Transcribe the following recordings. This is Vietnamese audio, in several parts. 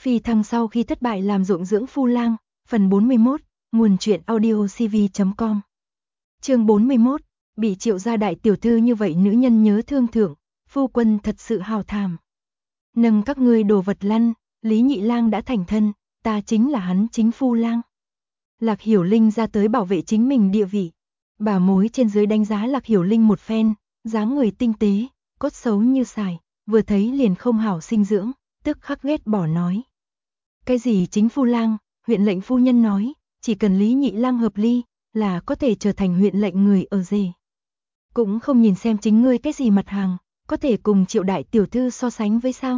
Phi thăng sau khi thất bại làm ruộng dưỡng phu lang, phần 41, nguồn truyện audiocv.com. Chương 41, bị Triệu gia đại tiểu thư như vậy nữ nhân nhớ thương thượng, phu quân thật sự hào thảm. Nâng các ngươi đồ vật lăn, Lý Nhị Lang đã thành thân, ta chính là hắn chính phu lang. Lạc Hiểu Linh ra tới bảo vệ chính mình địa vị. Bà mối trên dưới đánh giá Lạc Hiểu Linh một phen, dáng người tinh tế, cốt xấu như sài, vừa thấy liền không hảo sinh dưỡng, tức khắc ghét bỏ nói. Cái gì chính phu lang, huyện lệnh phu nhân nói, chỉ cần Lý Nhị Lang hợp ly, là có thể trở thành huyện lệnh người ở rể. Cũng không nhìn xem chính ngươi cái gì mặt hàng, có thể cùng Triệu đại tiểu thư so sánh với sao?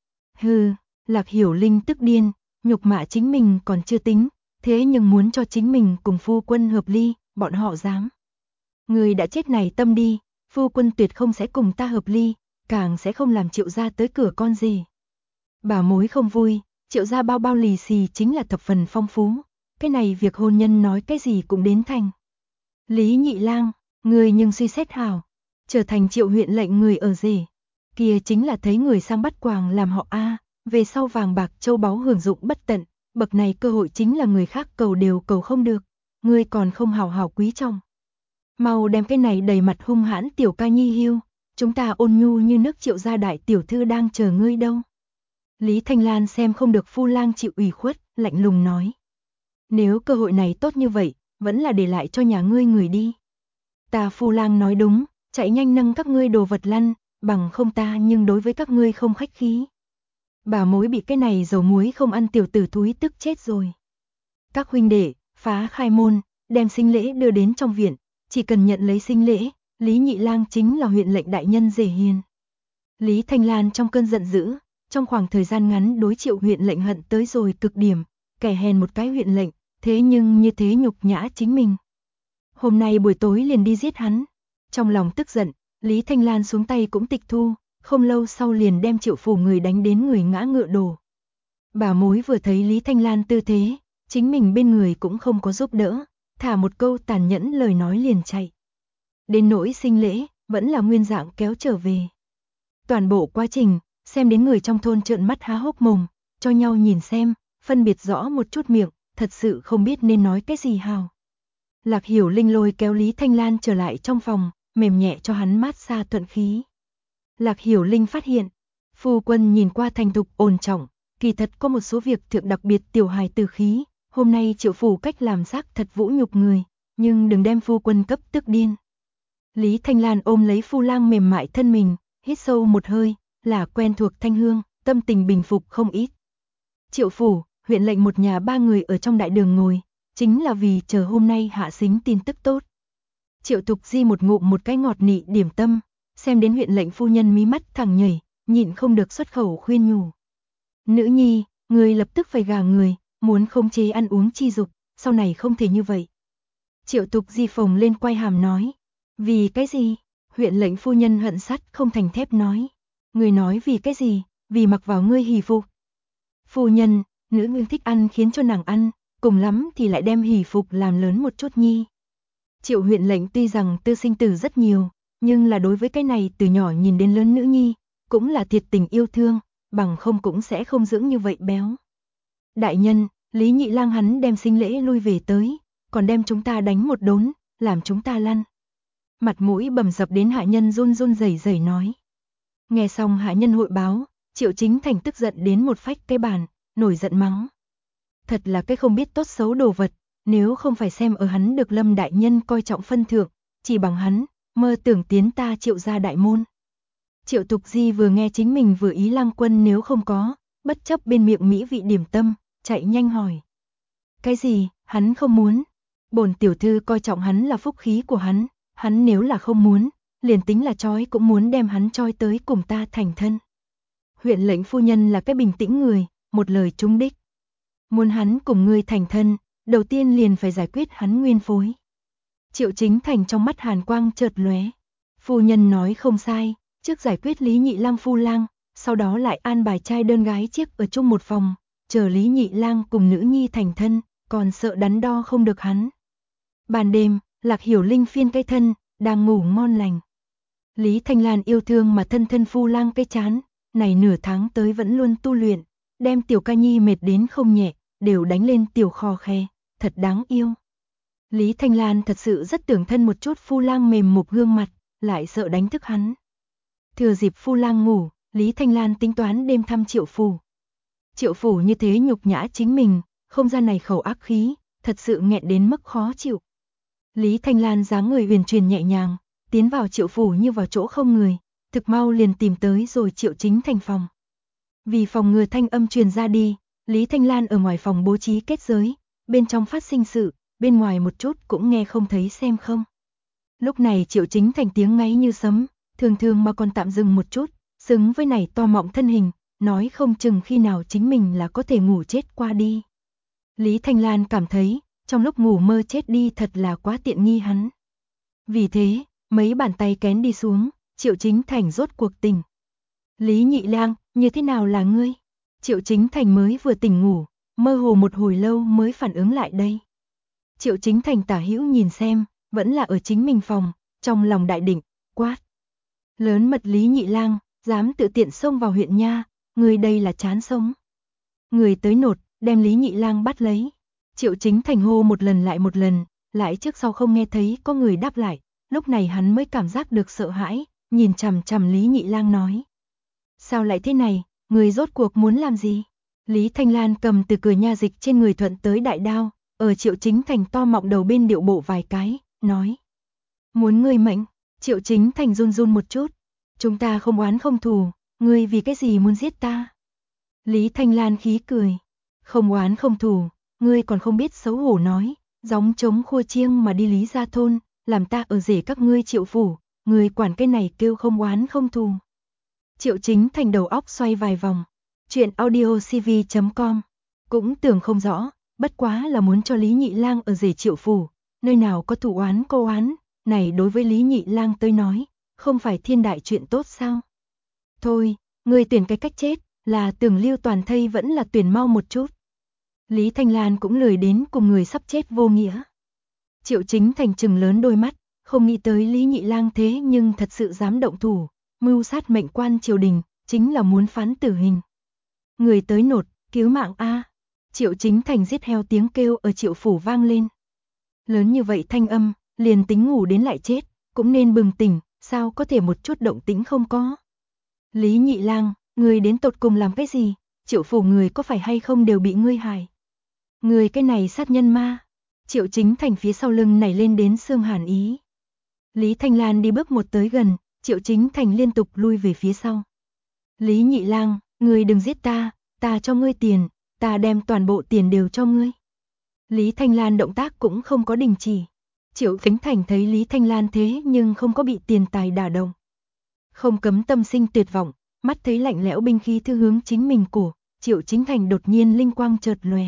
Hừ, Lạc Hiểu Linh tức điên, nhục mạ chính mình còn chưa tính, thế nhưng muốn cho chính mình cùng phu quân hợp ly, bọn họ dám. Người đã chết này tâm đi, phu quân tuyệt không sẽ cùng ta hợp ly, càng sẽ không làm Triệu gia tới cửa con gì. Bà mối không vui, Triệu gia bao bao lì xì chính là thập phần phong phú, cái này việc hôn nhân nói cái gì cũng đến thành. Lý Nhị Lang, người nhưng suy xét hảo, trở thành Triệu huyện lệnh người ở rể, kia chính là thấy người sang bắt quàng làm họ A, về sau vàng bạc châu báu hưởng dụng bất tận, bậc này cơ hội chính là người khác cầu đều cầu không được, ngươi còn không hào hào quý trọng. Mau đem cái này đầy mặt hung hãn tiểu ca nhi hưu, chúng ta ôn nhu như nước Triệu gia đại tiểu thư đang chờ ngươi đâu. Lý Thanh Lan xem không được phu lang chịu ủy khuất, lạnh lùng nói. Nếu cơ hội này tốt như vậy, vẫn là để lại cho nhà ngươi người đi. Ta phu lang nói đúng, chạy nhanh nâng các ngươi đồ vật lăn, bằng không ta nhưng đối với các ngươi không khách khí. Bà mối bị cái này dầu muối không ăn tiểu tử thúi tức chết rồi. Các huynh đệ, phá khai môn, đem sinh lễ đưa đến trong viện, chỉ cần nhận lấy sinh lễ, Lý Nhị Lang chính là huyện lệnh đại nhân rể hiền. Lý Thanh Lan trong cơn giận dữ, trong khoảng thời gian ngắn đối Triệu huyện lệnh hận tới rồi cực điểm, kẻ hèn một cái huyện lệnh, thế nhưng như thế nhục nhã chính mình. Hôm nay buổi tối liền đi giết hắn. Trong lòng tức giận, Lý Thanh Lan xuống tay cũng tịch thu, không lâu sau liền đem Triệu phủ người đánh đến người ngã ngựa đổ. Bà mối vừa thấy Lý Thanh Lan tư thế, chính mình bên người cũng không có giúp đỡ, thả một câu tàn nhẫn lời nói liền chạy. Đến nỗi sinh lễ, vẫn là nguyên dạng kéo trở về. Toàn bộ quá trình, xem đến người trong thôn trợn mắt há hốc mồm, cho nhau nhìn xem, phân biệt rõ một chút miệng, thật sự không biết nên nói cái gì hào. Lạc Hiểu Linh lôi kéo Lý Thanh Lan trở lại trong phòng, mềm nhẹ cho hắn mát xa thuận khí. Lạc Hiểu Linh phát hiện, phu quân nhìn qua thành thục ổn trọng, kỳ thật có một số việc thượng đặc biệt tiểu hài từ khí, hôm nay Triệu phủ cách làm xác thật vũ nhục người, nhưng đừng đem phu quân cấp tức điên. Lý Thanh Lan ôm lấy phu lang mềm mại thân mình, hít sâu một hơi, là quen thuộc thanh hương, tâm tình bình phục không ít. Triệu phủ, huyện lệnh một nhà ba người ở trong đại đường ngồi, chính là vì chờ hôm nay hạ xính tin tức tốt. Triệu Thục Di một ngụm một cái ngọt nị điểm tâm, xem đến huyện lệnh phu nhân mí mắt thẳng nhảy, nhịn không được xuất khẩu khuyên nhủ. Nữ nhi, người lập tức phải gả người, muốn khống chế ăn uống chi dục, sau này không thể như vậy. Triệu Thục Di phồng lên quay hàm nói. Vì cái gì? Huyện lệnh phu nhân hận sắt không thành thép nói. Người nói vì cái gì? Vì mặc vào ngươi hỷ phục. Phu nhân, nữ nương thích ăn khiến cho nàng ăn, cùng lắm thì lại đem hỷ phục làm lớn một chút nhi. Triệu huyện lệnh tuy rằng tư sinh tử rất nhiều, nhưng là đối với cái này từ nhỏ nhìn đến lớn nữ nhi, cũng là thiệt tình yêu thương, bằng không cũng sẽ không dưỡng như vậy béo. Đại nhân, Lý Nhị Lang hắn đem sinh lễ lui về tới, còn đem chúng ta đánh một đốn, làm chúng ta lăn. Mặt mũi bầm dập đến hạ nhân run run rẩy rẩy nói. Nghe xong hạ nhân hội báo, Triệu Chính Thành tức giận đến một phách cái bàn, nổi giận mắng. Thật là cái không biết tốt xấu đồ vật, nếu không phải xem ở hắn được Lâm đại nhân coi trọng phân thượng, chỉ bằng hắn, mơ tưởng tiến ta Triệu gia đại môn. Triệu Thục Di vừa nghe chính mình vừa ý Lang Quân nếu không có, bất chấp bên miệng mỹ vị điểm tâm, chạy nhanh hỏi. Cái gì, hắn không muốn? Bổn tiểu thư coi trọng hắn là phúc khí của hắn nếu là không muốn, liền tính là trói cũng muốn đem hắn trói tới cùng ta thành thân. Huyện lệnh phu nhân là cái bình tĩnh người, một lời trúng đích. Muốn hắn cùng ngươi thành thân, đầu tiên liền phải giải quyết hắn nguyên phối. Triệu Chính Thành trong mắt hàn quang chợt lóe. Phu nhân nói không sai, trước giải quyết Lý Nhị Lang phu lang, sau đó lại an bài trai đơn gái chiếc ở chung một phòng, chờ Lý Nhị Lang cùng nữ nhi thành thân, còn sợ đắn đo không được hắn. Ban đêm, Lạc Hiểu Linh phiên cái thân, đang ngủ ngon lành. Lý Thanh Lan yêu thương mà thân thân phu lang cái chán, này nửa tháng tới vẫn luôn tu luyện, đem Tiểu Ca Nhi mệt đến không nhẹ, đều đánh lên Tiểu khò khe, thật đáng yêu. Lý Thanh Lan thật sự rất tưởng thân một chút Phu Lang mềm mục gương mặt, lại sợ đánh thức hắn. Thừa dịp Phu Lang ngủ, Lý Thanh Lan tính toán đêm thăm Triệu Phủ. Triệu Phủ như thế nhục nhã chính mình, không gian này khẩu ác khí, thật sự nghẹn đến mức khó chịu. Lý Thanh Lan dáng người huyền truyền nhẹ nhàng, tiến vào Triệu Phủ như vào chỗ không người, thực mau liền tìm tới rồi Triệu Chính Thành phòng. Vì phòng ngừa thanh âm truyền ra đi, Lý Thanh Lan ở ngoài phòng bố trí kết giới, bên trong phát sinh sự, bên ngoài một chút cũng nghe không thấy xem không. Lúc này Triệu Chính Thành tiếng ngáy như sấm, thường thường mà còn tạm dừng một chút, xứng với này to mọng thân hình, nói không chừng khi nào chính mình là có thể ngủ chết qua đi. Lý Thanh Lan cảm thấy, trong lúc ngủ mơ chết đi thật là quá tiện nghi hắn. Vì thế, mấy bàn tay kén đi xuống, Triệu Chính Thành rốt cuộc tỉnh. Lý Nhị Lang, như thế nào là ngươi? Triệu Chính Thành mới vừa tỉnh ngủ, mơ hồ một hồi lâu mới phản ứng lại đây. Triệu Chính Thành tả hữu nhìn xem, vẫn là ở chính mình phòng, trong lòng đại định, quát. Lớn mật Lý Nhị Lang, dám tự tiện xông vào huyện nha, ngươi đây là chán sống. Người tới nột, đem Lý Nhị Lang bắt lấy. Triệu Chính Thành hô một lần, lại trước sau không nghe thấy có người đáp lại, lúc này hắn mới cảm giác được sợ hãi, nhìn chằm chằm Lý Nhị Lang nói. Sao lại thế này, người rốt cuộc muốn làm gì? Lý Thanh Lan cầm từ cửa nha dịch trên người thuận tới đại đao, ở Triệu Chính Thành to mọng đầu bên điệu bộ vài cái, nói. Muốn ngươi mệnh, Triệu Chính Thành run run một chút. Chúng ta không oán không thù, ngươi vì cái gì muốn giết ta? Lý Thanh Lan khí cười. Không oán không thù, ngươi còn không biết xấu hổ nói, gióng trống khua chiêng mà đi Lý gia thôn, làm ta ở rể các ngươi Triệu Phủ, ngươi quản cái này kêu không oán không thù. Triệu Chính Thành đầu óc xoay vài vòng. Chuyện audiocv.com. Cũng tưởng không rõ, bất quá là muốn cho Lý Nhị Lang ở rể Triệu Phủ, nơi nào có thù oán cô oán, này đối với Lý Nhị Lang tới nói, không phải thiên đại chuyện tốt sao? Thôi, ngươi tuyển cái cách chết, là tưởng lưu toàn thây vẫn là tuyển mau một chút. Lý Thanh Lan cũng lười đến cùng người sắp chết vô nghĩa. Triệu Chính Thành trừng lớn đôi mắt, không nghĩ tới Lý Nhị Lang thế nhưng thật sự dám động thủ, mưu sát mệnh quan triều đình, chính là muốn phán tử hình. Người tới nột, cứu mạng a! Triệu Chính Thành giết heo tiếng kêu ở Triệu Phủ vang lên. Lớn như vậy thanh âm, liền tính ngủ đến lại chết, cũng nên bừng tỉnh, sao có thể một chút động tĩnh không có. Lý Nhị Lang, người đến tột cùng làm cái gì? Triệu Phủ người có phải hay không đều bị ngươi hại? Người cái này sát nhân ma. Triệu Chính Thành phía sau lưng nảy lên đến xương hàn ý. Lý Thanh Lan đi bước một tới gần, Triệu Chính Thành liên tục lui về phía sau. Lý Nhị Lang, ngươi đừng giết ta, ta cho ngươi tiền, ta đem toàn bộ tiền đều cho ngươi. Lý Thanh Lan động tác cũng không có đình chỉ. Triệu Chính Thành thấy Lý Thanh Lan thế nhưng không có bị tiền tài đả động. Không cấm tâm sinh tuyệt vọng, mắt thấy lạnh lẽo binh khí thư hướng chính mình cổ, Triệu Chính Thành đột nhiên linh quang chợt lóe.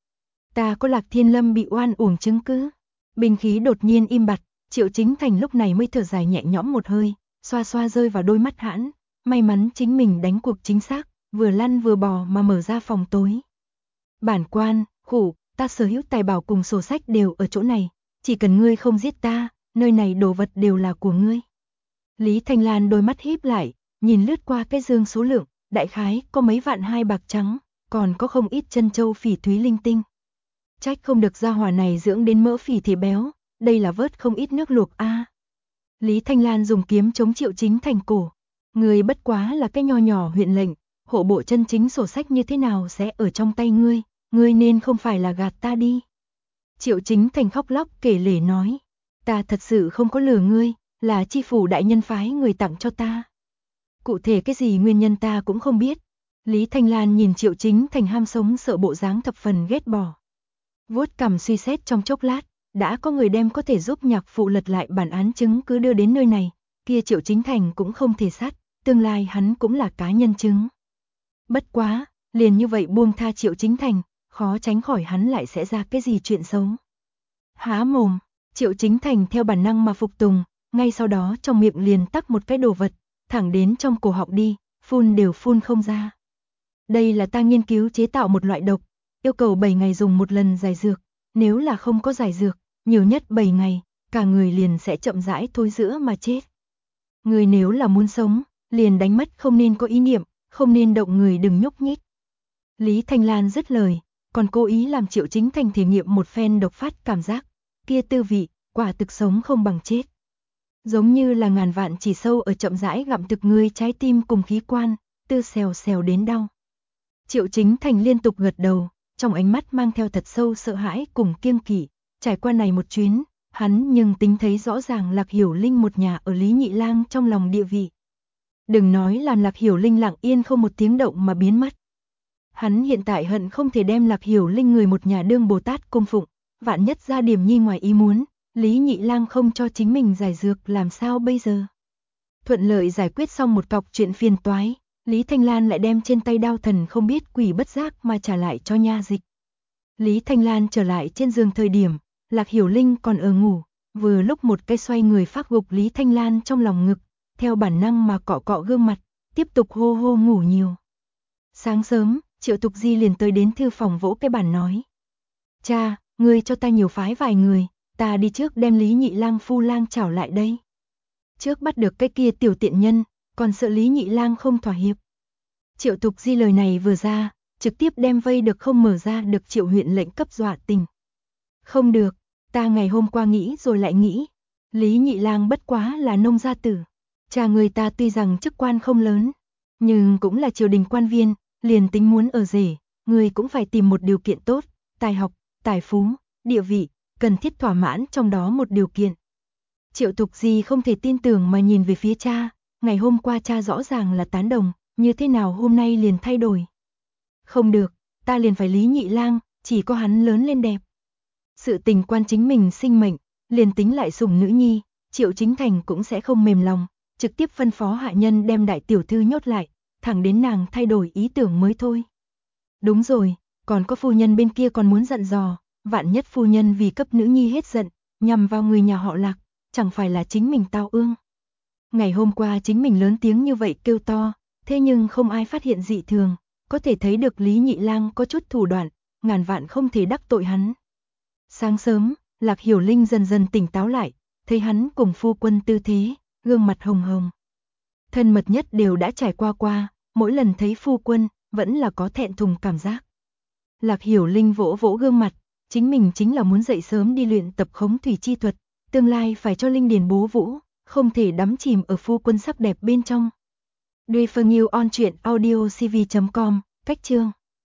Ta có Lạc Thiên Lâm bị oan uổng chứng cứ. Binh khí đột nhiên im bặt, Triệu Chính Thành lúc này mới thở dài nhẹ nhõm một hơi, xoa xoa rơi vào đôi mắt hãn, may mắn chính mình đánh cuộc chính xác, vừa lăn vừa bò mà mở ra phòng tối. Bản quan, khủ, ta sở hữu tài bảo cùng sổ sách đều ở chỗ này, chỉ cần ngươi không giết ta, nơi này đồ vật đều là của ngươi. Lý Thanh Lan đôi mắt híp lại, nhìn lướt qua cái dương số lượng, đại khái có mấy vạn hai bạc trắng, còn có không ít chân châu phỉ thúy linh tinh. Trách không được gia hỏa này dưỡng đến mỡ phì thể béo, đây là vớt không ít nước luộc a. Lý Thanh Lan dùng kiếm chống Triệu Chính Thành cổ. Ngươi bất quá là cái nho nhỏ huyện lệnh, hộ bộ chân chính sổ sách như thế nào sẽ ở trong tay ngươi nên không phải là gạt ta đi. Triệu Chính Thành khóc lóc kể lể nói, ta thật sự không có lừa ngươi, là chi phủ đại nhân phái người tặng cho ta. Cụ thể cái gì nguyên nhân ta cũng không biết. Lý Thanh Lan nhìn Triệu Chính Thành ham sống sợ bộ dáng thập phần ghét bỏ. Vuốt cằm suy xét trong chốc lát, đã có người đem có thể giúp nhạc phụ lật lại bản án chứng cứ đưa đến nơi này, kia Triệu Chính Thành cũng không thể sát, tương lai hắn cũng là cá nhân chứng. Bất quá, liền như vậy buông tha Triệu Chính Thành, khó tránh khỏi hắn lại sẽ ra cái gì chuyện xấu. Há mồm, Triệu Chính Thành theo bản năng mà phục tùng, ngay sau đó trong miệng liền tắc một cái đồ vật, thẳng đến trong cổ họng đi, phun đều phun không ra. Đây là ta nghiên cứu chế tạo một loại độc, yêu cầu 7 ngày dùng một lần giải dược, nếu là không có giải dược, nhiều nhất 7 ngày, cả người liền sẽ chậm rãi thối rữa mà chết. Người nếu là muốn sống, liền đánh mất không nên có ý niệm, không nên động người đừng nhúc nhích. Lý Thanh Lan dứt lời, còn cố ý làm Triệu Chính Thành thể nghiệm một phen độc phát cảm giác, kia tư vị, quả thực sống không bằng chết. Giống như là ngàn vạn chỉ sâu ở chậm rãi gặm thực người trái tim cùng khí quan, tư xèo xèo đến đau. Triệu Chính Thành liên tục gật đầu, trong ánh mắt mang theo thật sâu sợ hãi cùng kiêng kỵ. Trải qua này một chuyến, hắn nhưng tính thấy rõ ràng Lạc Hiểu Linh một nhà ở Lý Nhị Lang trong lòng địa vị. Đừng nói làm Lạc Hiểu Linh lặng yên không một tiếng động mà biến mất. Hắn hiện tại hận không thể đem Lạc Hiểu Linh người một nhà đương Bồ Tát cung phụng, vạn nhất ra điểm nhi ngoài ý muốn, Lý Nhị Lang không cho chính mình giải dược làm sao bây giờ. Thuận lợi giải quyết xong một cọc chuyện phiền toái, Lý Thanh Lan lại đem trên tay đao thần không biết quỷ bất giác mà trả lại cho nha dịch. Lý Thanh Lan trở lại trên giường thời điểm, Lạc Hiểu Linh còn ở ngủ, vừa lúc một cái xoay người phát gục Lý Thanh Lan trong lòng ngực, theo bản năng mà cọ cọ gương mặt, tiếp tục hô hô ngủ nhiều. Sáng sớm, Triệu Tục Di liền tới đến thư phòng vỗ cái bàn nói. Cha, ngươi cho ta nhiều phái vài người, ta đi trước đem Lý Nhị Lang phu lang trảo lại đây. Trước bắt được cái kia tiểu tiện nhân, còn sợ Lý Nhị Lang không thỏa hiệp. Triệu Tục Di lời này vừa ra, trực tiếp đem vây được không mở ra được Triệu huyện lệnh cấp dọa tình. Không được, ta ngày hôm qua nghĩ rồi lại nghĩ, Lý Nhị Lang bất quá là nông gia tử. Cha người ta tuy rằng chức quan không lớn, nhưng cũng là triều đình quan viên, liền tính muốn ở rể, người cũng phải tìm một điều kiện tốt, tài học, tài phú, địa vị, cần thiết thỏa mãn trong đó một điều kiện. Triệu Tục Di không thể tin tưởng mà nhìn về phía cha, ngày hôm qua cha rõ ràng là tán đồng, như thế nào hôm nay liền thay đổi. Không được, ta liền phải Lý Nhị Lang, chỉ có hắn lớn lên đẹp. Sự tình quan chính mình sinh mệnh, liền tính lại sủng nữ nhi, Triệu Chính Thành cũng sẽ không mềm lòng, trực tiếp phân phó hạ nhân đem đại tiểu thư nhốt lại, thẳng đến nàng thay đổi ý tưởng mới thôi. Đúng rồi, còn có phu nhân bên kia còn muốn dặn dò, vạn nhất phu nhân vì cấp nữ nhi hết giận, nhằm vào người nhà họ Lạc, chẳng phải là chính mình tao ương. Ngày hôm qua chính mình lớn tiếng như vậy kêu to, thế nhưng không ai phát hiện dị thường, có thể thấy được Lý Nhị Lang có chút thủ đoạn, ngàn vạn không thể đắc tội hắn. Sáng sớm, Lạc Hiểu Linh dần dần tỉnh táo lại, thấy hắn cùng phu quân tư thế, gương mặt hồng hồng. Thân mật nhất đều đã trải qua, mỗi lần thấy phu quân, vẫn là có thẹn thùng cảm giác. Lạc Hiểu Linh vỗ vỗ gương mặt, chính mình chính là muốn dậy sớm đi luyện tập khống thủy chi thuật, tương lai phải cho Linh Điền bố vũ, không thể đắm chìm ở phu quân sắc đẹp bên trong. Duy Phương Yêu on truyện audio cv.com, cách chương